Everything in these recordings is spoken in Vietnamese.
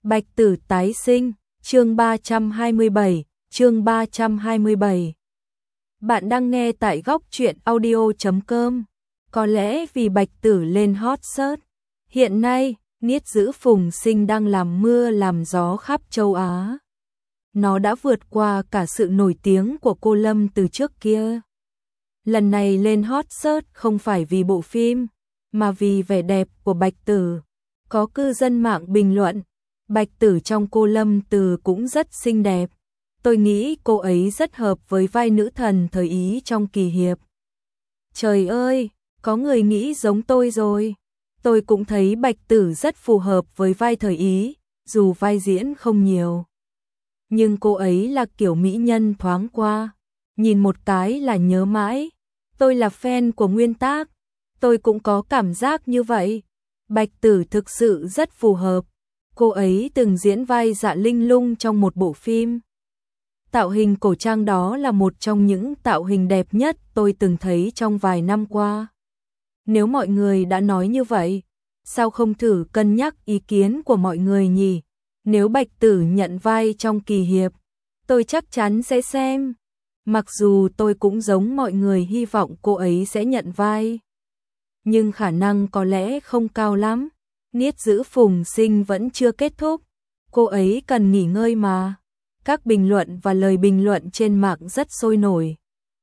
Bạch Tử tái sinh, chương 327, chương 327. Bạn đang nghe tại góc truyện audio.com. Có lẽ vì Bạch Tử lên hot search, hiện nay, Niết Giữ Phùng Sinh đang làm mưa làm gió khắp châu Á. Nó đã vượt qua cả sự nổi tiếng của cô Lâm từ trước kia. Lần này lên hot search không phải vì bộ phim, mà vì vẻ đẹp của Bạch Tử. Có cư dân mạng bình luận, Bạch Tử trong cô Lâm Từ cũng rất xinh đẹp. Tôi nghĩ cô ấy rất hợp với vai nữ thần thời Ý trong kỳ hiệp. Trời ơi, có người nghĩ giống tôi rồi. Tôi cũng thấy Bạch Tử rất phù hợp với vai thời Ý, dù vai diễn không nhiều. Nhưng cô ấy là kiểu mỹ nhân thoáng qua, nhìn một cái là nhớ mãi. Tôi là fan của nguyên tác, tôi cũng có cảm giác như vậy. Bạch Tử thực sự rất phù hợp. Cô ấy từng diễn vai Dạ Linh Lung trong một bộ phim. Tạo hình cổ trang đó là một trong những tạo hình đẹp nhất tôi từng thấy trong vài năm qua. Nếu mọi người đã nói như vậy, sao không thử cân nhắc ý kiến của mọi người nhỉ? Nếu Bạch Tử nhận vai trong kỳ hiệp, tôi chắc chắn sẽ xem. Mặc dù tôi cũng giống mọi người hy vọng cô ấy sẽ nhận vai, nhưng khả năng có lẽ không cao lắm. Niết Giữ Phùng Sinh vẫn chưa kết thúc, cô ấy cần nghỉ ngơi mà. Các bình luận và lời bình luận trên mạng rất sôi nổi.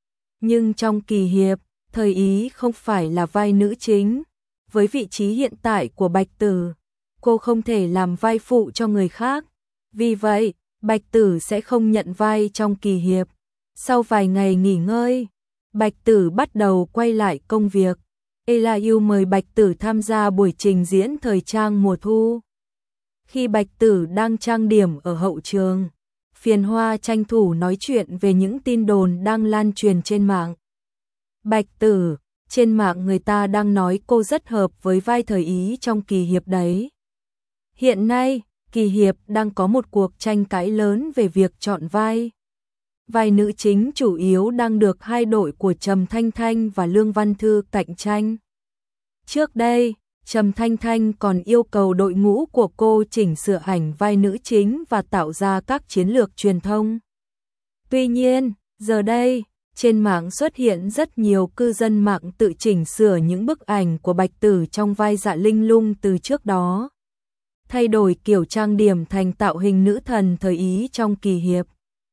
Nhưng trong kỳ hiệp, thời Ý không phải là vai nữ chính. Với vị trí hiện tại của Bạch Tử, cô không thể làm vai phụ cho người khác. Vì vậy, Bạch Tử sẽ không nhận vai trong kỳ hiệp. Sau vài ngày nghỉ ngơi, Bạch Tử bắt đầu quay lại công việc. Elayu mời Bạch Tử tham gia buổi trình diễn thời trang mùa thu. Khi Bạch Tử đang trang điểm ở hậu trường, Phiền Hoa tranh thủ nói chuyện về những tin đồn đang lan truyền trên mạng. Bạch Tử, trên mạng người ta đang nói cô rất hợp với vai thời Ý trong kỳ hiệp đấy. Hiện nay, kỳ hiệp đang có một cuộc tranh cãi lớn về việc chọn vai. Vai nữ chính chủ yếu đang được hai đội của Trầm Thanh Thanh và Lương Văn Thư cạnh tranh. Trước đây, Trầm Thanh Thanh còn yêu cầu đội ngũ của cô chỉnh sửa ảnh vai nữ chính và tạo ra các chiến lược truyền thông. Tuy nhiên, giờ đây, trên mạng xuất hiện rất nhiều cư dân mạng tự chỉnh sửa những bức ảnh của Bạch Tử trong vai Dạ Linh Lung từ trước đó. Thay đổi kiểu trang điểm thành tạo hình nữ thần thời Ý trong kỳ hiệp.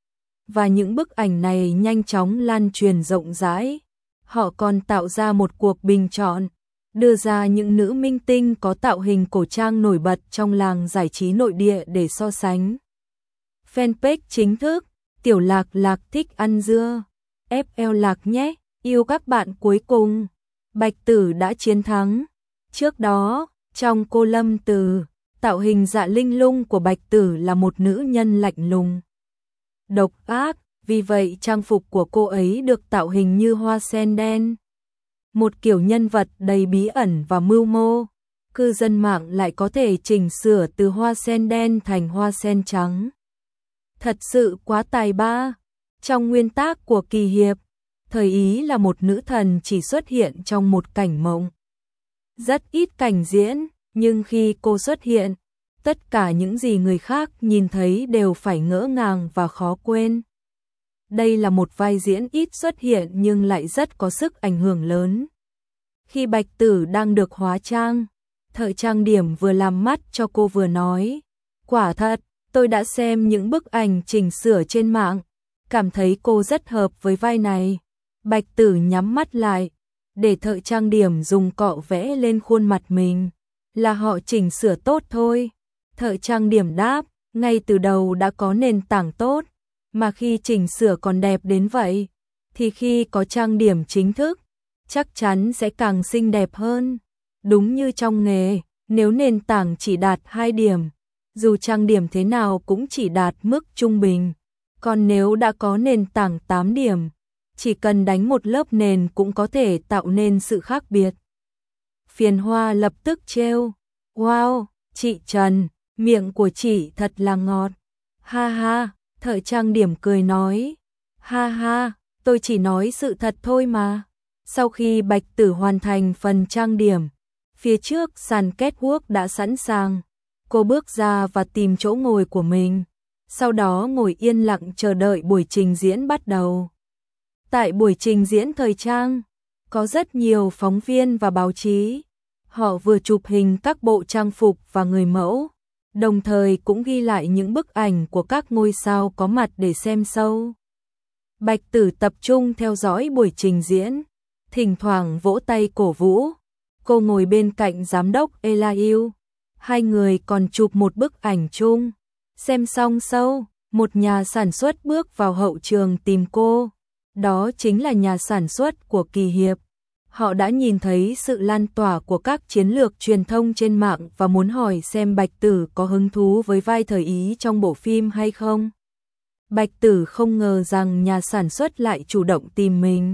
Và những bức ảnh này nhanh chóng lan truyền rộng rãi. Họ còn tạo ra một cuộc bình chọn, đưa ra những nữ minh tinh có tạo hình cổ trang nổi bật trong làng giải trí nội địa để so sánh. Fanpage chính thức, Tiểu Lạc Lạc thích ăn dưa, FL Lạc nhé, yêu các bạn cuối cùng. Bạch Tử đã chiến thắng. Trước đó, trong cô Lâm Từ, tạo hình Dạ Linh Lung của Bạch Tử là một nữ nhân lạnh lùng, độc ác, vì vậy trang phục của cô ấy được tạo hình như hoa sen đen. Một kiểu nhân vật đầy bí ẩn và mưu mô. Cư dân mạng lại có thể chỉnh sửa từ hoa sen đen thành hoa sen trắng. Thật sự quá tài ba. Trong nguyên tác của kỳ hiệp, thời Ý là một nữ thần chỉ xuất hiện trong một cảnh mộng. Rất ít cảnh diễn, nhưng khi cô xuất hiện, tất cả những gì người khác nhìn thấy đều phải ngỡ ngàng và khó quên. Đây là một vai diễn ít xuất hiện nhưng lại rất có sức ảnh hưởng lớn. Khi Bạch Tử đang được hóa trang, thợ trang điểm vừa làm mắt cho cô vừa nói, quả thật, tôi đã xem những bức ảnh chỉnh sửa trên mạng, cảm thấy cô rất hợp với vai này. Bạch Tử nhắm mắt lại, để thợ trang điểm dùng cọ vẽ lên khuôn mặt mình, là họ chỉnh sửa tốt thôi. Thợ trang điểm đáp, ngay từ đầu đã có nền tảng tốt, mà khi chỉnh sửa còn đẹp đến vậy, thì khi có trang điểm chính thức, chắc chắn sẽ càng xinh đẹp hơn. Đúng như trong nghề, nếu nền tảng chỉ đạt 2 điểm, dù trang điểm thế nào cũng chỉ đạt mức trung bình. Còn nếu đã có nền tảng 8 điểm, chỉ cần đánh một lớp nền cũng có thể tạo nên sự khác biệt. Phiền Hoa lập tức trêu, wow, chị Trần, miệng của chị thật là ngọt. Ha ha, thợ trang điểm cười nói, ha ha, tôi chỉ nói sự thật thôi mà. Sau khi Bạch Tử hoàn thành phần trang điểm, phía trước sàn catwalk đã sẵn sàng. Cô bước ra và tìm chỗ ngồi của mình, sau đó ngồi yên lặng chờ đợi buổi trình diễn bắt đầu. Tại buổi trình diễn thời trang, có rất nhiều phóng viên và báo chí. Họ vừa chụp hình các bộ trang phục và người mẫu, đồng thời cũng ghi lại những bức ảnh của các ngôi sao có mặt để xem show. Bạch Tử tập trung theo dõi buổi trình diễn, thỉnh thoảng vỗ tay cổ vũ. Cô ngồi bên cạnh giám đốc Eliu. Hai người còn chụp một bức ảnh chung. Xem xong show, một nhà sản xuất bước vào hậu trường tìm cô. Đó chính là nhà sản xuất của Kỳ Hiệp. Họ đã nhìn thấy sự lan tỏa của các chiến lược truyền thông trên mạng và muốn hỏi xem Bạch Tử có hứng thú với vai thời Ý trong bộ phim hay không. Bạch Tử không ngờ rằng nhà sản xuất lại chủ động tìm mình.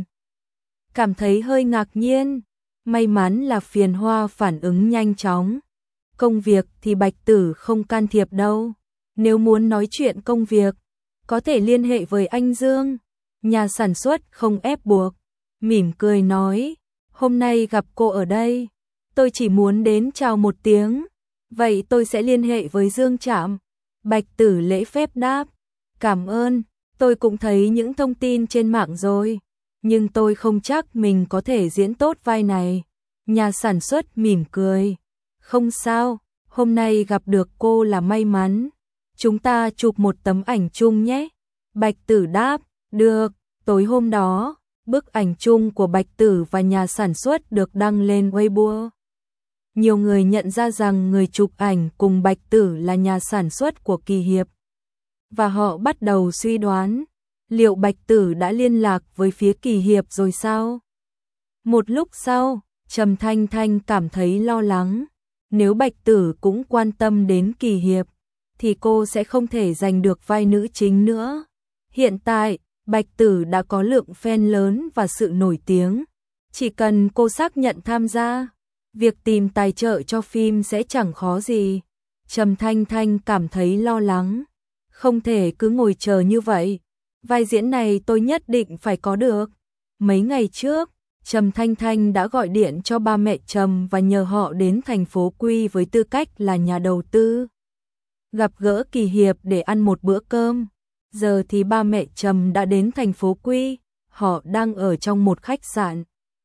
Cảm thấy hơi ngạc nhiên, may mắn là Phiền Hoa phản ứng nhanh chóng. Công việc thì Bạch Tử không can thiệp đâu. Nếu muốn nói chuyện công việc, có thể liên hệ với anh Dương. Nhà sản xuất không ép buộc, mỉm cười nói, hôm nay gặp cô ở đây, tôi chỉ muốn đến chào một tiếng, vậy tôi sẽ liên hệ với Dương Trạm. Bạch Tử lễ phép đáp, cảm ơn, tôi cũng thấy những thông tin trên mạng rồi, nhưng tôi không chắc mình có thể diễn tốt vai này. Nhà sản xuất mỉm cười, không sao, hôm nay gặp được cô là may mắn, chúng ta chụp một tấm ảnh chung nhé. Bạch Tử đáp, được. Tối hôm đó, bức ảnh chung của Bạch Tử và nhà sản xuất được đăng lên Weibo. Nhiều người nhận ra rằng người chụp ảnh cùng Bạch Tử là nhà sản xuất của Kỳ Hiệp. Và họ bắt đầu suy đoán, liệu Bạch Tử đã liên lạc với phía Kỳ Hiệp rồi sao? Một lúc sau, Trầm Thanh Thanh cảm thấy lo lắng. Nếu Bạch Tử cũng quan tâm đến Kỳ Hiệp, thì cô sẽ không thể giành được vai nữ chính nữa. Hiện tại, Bạch Tử đã có lượng fan lớn và sự nổi tiếng. Chỉ cần cô xác nhận tham gia, việc tìm tài trợ cho phim sẽ chẳng khó gì. Trầm Thanh Thanh cảm thấy lo lắng. Không thể cứ ngồi chờ như vậy. Vai diễn này tôi nhất định phải có được. Mấy ngày trước, Trầm Thanh Thanh đã gọi điện cho ba mẹ Trầm và nhờ họ đến thành phố Quy với tư cách là nhà đầu tư. Gặp gỡ Kỳ Hiệp để ăn một bữa cơm. Giờ thì ba mẹ Trầm đã đến thành phố Quy, họ đang ở trong một khách sạn.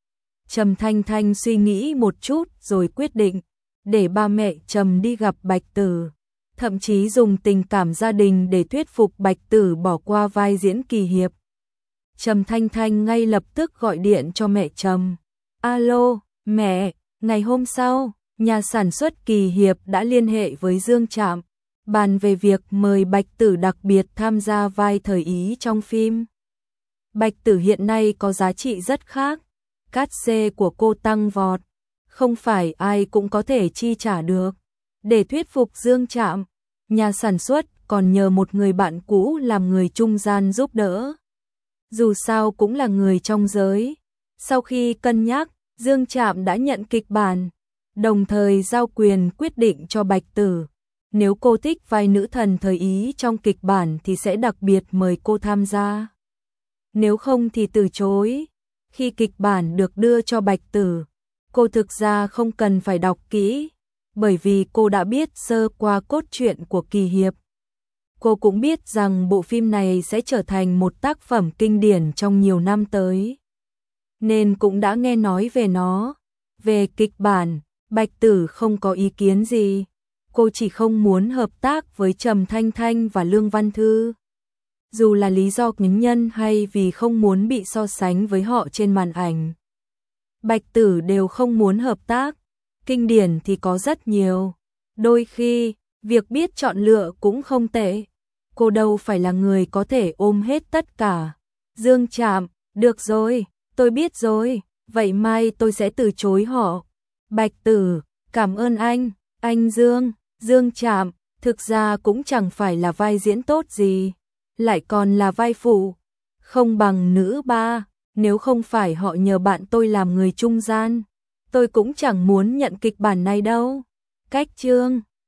Trầm Thanh Thanh suy nghĩ một chút rồi quyết định để ba mẹ Trầm đi gặp Bạch Tử, thậm chí dùng tình cảm gia đình để thuyết phục Bạch Tử bỏ qua vai diễn Kỳ Hiệp. Trầm Thanh Thanh ngay lập tức gọi điện cho mẹ Trầm. Alo, mẹ, ngày hôm sau, nhà sản xuất Kỳ Hiệp đã liên hệ với Dương Trạm, bàn về việc mời Bạch Tử đặc biệt tham gia vai thời Ý trong phim. Bạch Tử hiện nay có giá trị rất khác, cát xê của cô tăng vọt, không phải ai cũng có thể chi trả được. Để thuyết phục Dương Trạm, nhà sản xuất còn nhờ một người bạn cũ làm người trung gian giúp đỡ. Dù sao cũng là người trong giới. Sau khi cân nhắc, Dương Trạm đã nhận kịch bản, đồng thời giao quyền quyết định cho Bạch Tử. Nếu cô thích vai nữ thần thời Ý trong kịch bản thì sẽ đặc biệt mời cô tham gia. Nếu không thì từ chối. Khi kịch bản được đưa cho Bạch Tử, cô thực ra không cần phải đọc kỹ, bởi vì cô đã biết sơ qua cốt truyện của Kỳ Hiệp. Cô cũng biết rằng bộ phim này sẽ trở thành một tác phẩm kinh điển trong nhiều năm tới, nên cũng đã nghe nói về nó. Về kịch bản, Bạch Tử không có ý kiến gì. Cô chỉ không muốn hợp tác với Trầm Thanh Thanh và Lương Văn Thư. Dù là lý do cá nhân hay vì không muốn bị so sánh với họ trên màn ảnh, Bạch Tử đều không muốn hợp tác. Kinh điển thì có rất nhiều. Đôi khi, việc biết chọn lựa cũng không tệ. Cô đâu phải là người có thể ôm hết tất cả. Dương Trạm, được rồi, tôi biết rồi, vậy mai tôi sẽ từ chối họ. Bạch Tử, cảm ơn anh Dương. Dương Trạm, thực ra cũng chẳng phải là vai diễn tốt gì, lại còn là vai phụ, không bằng nữ ba. Nếu không phải họ nhờ bạn tôi làm người trung gian, tôi cũng chẳng muốn nhận kịch bản này đâu. Cách chương